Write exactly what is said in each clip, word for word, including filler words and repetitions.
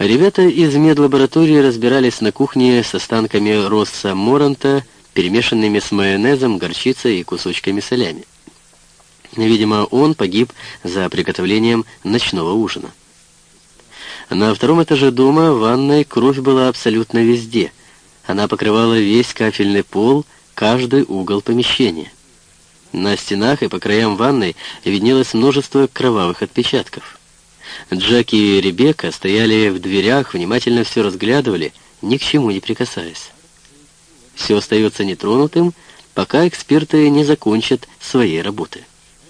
Ребята из медлаборатории разбирались на кухне с останками Росса Моранта, перемешанными с майонезом, горчицей и кусочками солями. Видимо, он погиб за приготовлением ночного ужина. На втором этаже дома в ванной кровь была абсолютно везде. Она покрывала весь кафельный пол, каждый угол помещения. На стенах и по краям ванной виднелось множество кровавых отпечатков. Джек и Ребекка стояли в дверях, внимательно все разглядывали, ни к чему не прикасаясь. Все остается нетронутым, пока эксперты не закончат своей работы.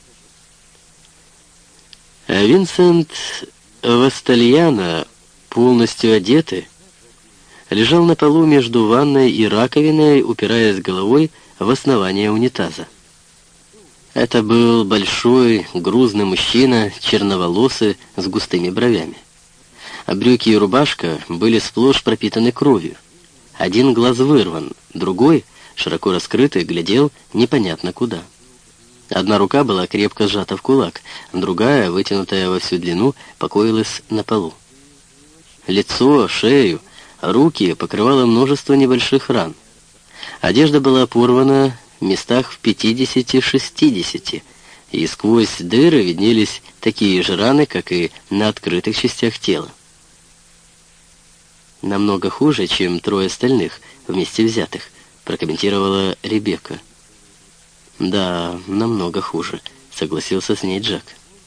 А Винсент Вастальяно, полностью одетый, лежал на полу между ванной и раковиной, упираясь головой в основание унитаза. Это был большой, грузный мужчина, черноволосый, с густыми бровями. А брюки и рубашка были сплошь пропитаны кровью. Один глаз вырван, другой, широко раскрытый, глядел непонятно куда. Одна рука была крепко сжата в кулак, другая, вытянутая во всю длину, покоилась на полу. Лицо, шею, руки покрывало множество небольших ран. Одежда была порвана в местах в пятидесяти-шестидесяти, и сквозь дыры виднелись такие же раны, как и на открытых частях тела. «Намного хуже, чем трое остальных, вместе взятых», — прокомментировала Ребекка. «Да, намного хуже», — согласился с ней Джек.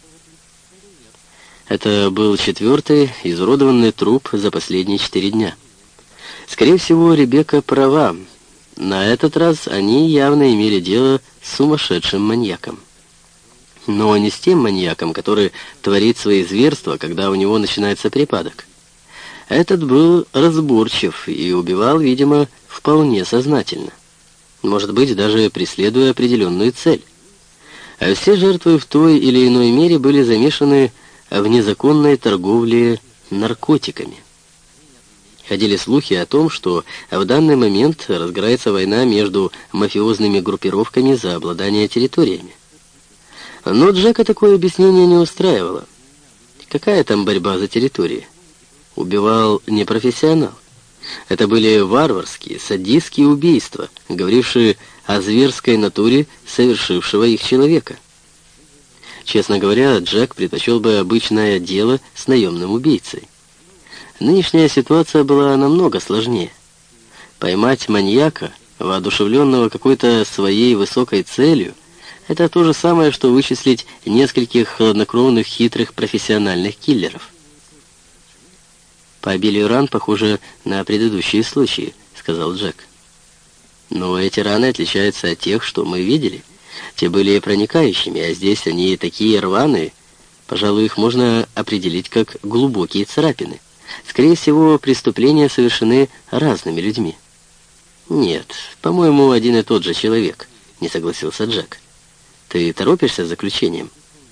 Это был четвертый изуродованный труп за последние четыре дня. Скорее всего, Ребекка права. На этот раз они явно имели дело с сумасшедшим маньяком. Но не с тем маньяком, который творит свои зверства, когда у него начинается припадок. Этот был разборчив и убивал, видимо, вполне сознательно. Может быть, даже преследуя определенную цель. А все жертвы в той или иной мере были замешаны в незаконной торговле наркотиками. Ходили слухи о том, что в данный момент разгорается война между мафиозными группировками за обладание территориями. Но Джека такое объяснение не устраивало. Какая там борьба за территории? Убивал не профессионал. Это были варварские, садистские убийства, говорившие о зверской натуре совершившего их человека. Честно говоря, Джек предпочел бы обычное дело с наемным убийцей. Нынешняя ситуация была намного сложнее. Поймать маньяка, воодушевленного какой-то своей высокой целью, это то же самое, что вычислить нескольких хладнокровных, хитрых, профессиональных киллеров. «По обилию ран похоже на предыдущие случаи», — сказал Джек. «Но эти раны отличаются от тех, что мы видели. Те были проникающими, а здесь они такие рваные. Пожалуй, их можно определить как глубокие царапины. Скорее всего, преступления совершены разными людьми». «Нет, по-моему, один и тот же человек», — не согласился Джек. «Ты торопишься с заключением?»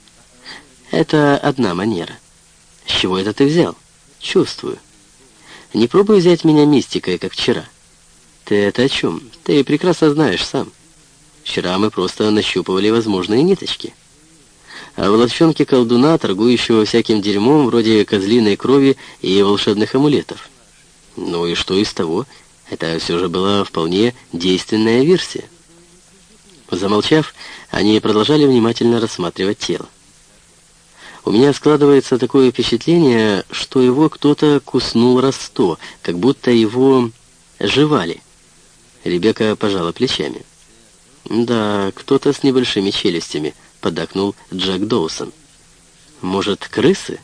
«Это одна манера». «С чего это ты взял?» «Чувствую. Не пробуй взять меня мистикой, как вчера». «Ты это о чем? Ты прекрасно знаешь сам. Вчера мы просто нащупывали возможные ниточки. А в ловчонке колдуна, торгующего всяким дерьмом, вроде козлиной крови и волшебных амулетов. Ну и что из того? Это все же была вполне действенная версия». Замолчав, они продолжали внимательно рассматривать тело. «У меня складывается такое впечатление, что его кто-то куснул раз сто, как будто его жевали». Ребекка пожала плечами. «Да, кто-то с небольшими челюстями», — поддакнул Джек Доусон. «Может, крысы?»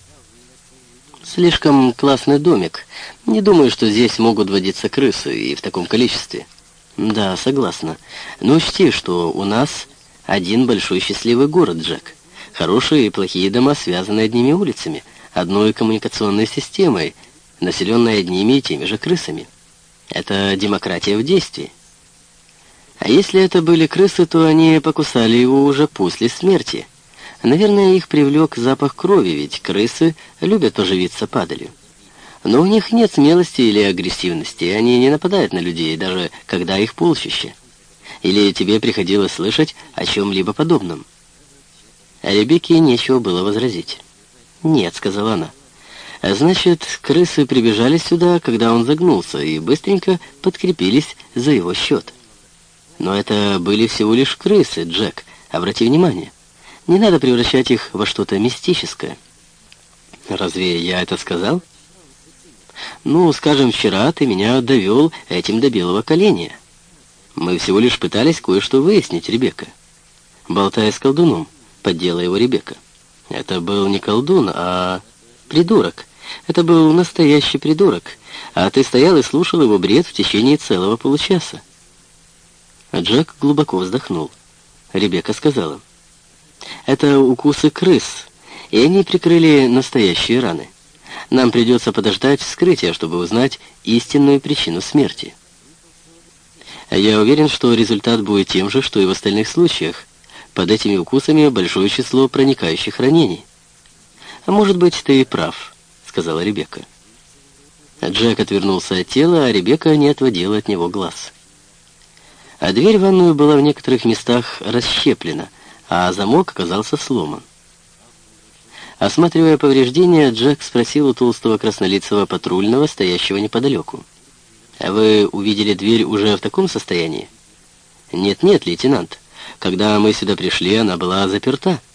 «Слишком классный домик. Не думаю, что здесь могут водиться крысы, и в таком количестве». «Да, согласна. Но учти, что у нас один большой счастливый город, Джек. Хорошие и плохие дома связаны одними улицами, одной коммуникационной системой, населенной одними и теми же крысами. Это демократия в действии. А если это были крысы, то они покусали его уже после смерти. Наверное, их привлек запах крови, ведь крысы любят поживиться падалью. Но у них нет смелости или агрессивности, они не нападают на людей, даже когда их полчище. Или тебе приходилось слышать о чем-либо подобном?» А Ребекке нечего было возразить. «Нет», — сказала она. А значит, крысы прибежали сюда, когда он загнулся, и быстренько подкрепились за его счет. Но это были всего лишь крысы, Джек, обрати внимание. Не надо превращать их во что-то мистическое. Разве я это сказал? Ну, скажем, вчера ты меня довел этим до белого коленя. Мы всего лишь пытались кое-что выяснить, Ребекка. Болтая с колдуном, поддела его Ребекка. Это был не колдун, а придурок. Это был настоящий придурок. А ты стоял и слушал его бред в течение целого получаса. Джек глубоко вздохнул. Ребекка сказала: «Это укусы крыс, и они прикрыли настоящие раны. Нам придется подождать вскрытия, чтобы узнать истинную причину смерти. Я уверен, что результат будет тем же, что и в остальных случаях. Под этими укусами большое число проникающих ранений». «А может быть, ты и прав», — сказала Ребекка. Джек отвернулся от тела, а Ребекка не отводила от него глаз. А дверь в ванную была в некоторых местах расщеплена, а замок оказался сломан. Осматривая повреждения, Джек спросил у толстого краснолицего патрульного, стоящего неподалеку: «А вы увидели дверь уже в таком состоянии?» «Нет-нет, лейтенант. Когда мы сюда пришли, она была заперта».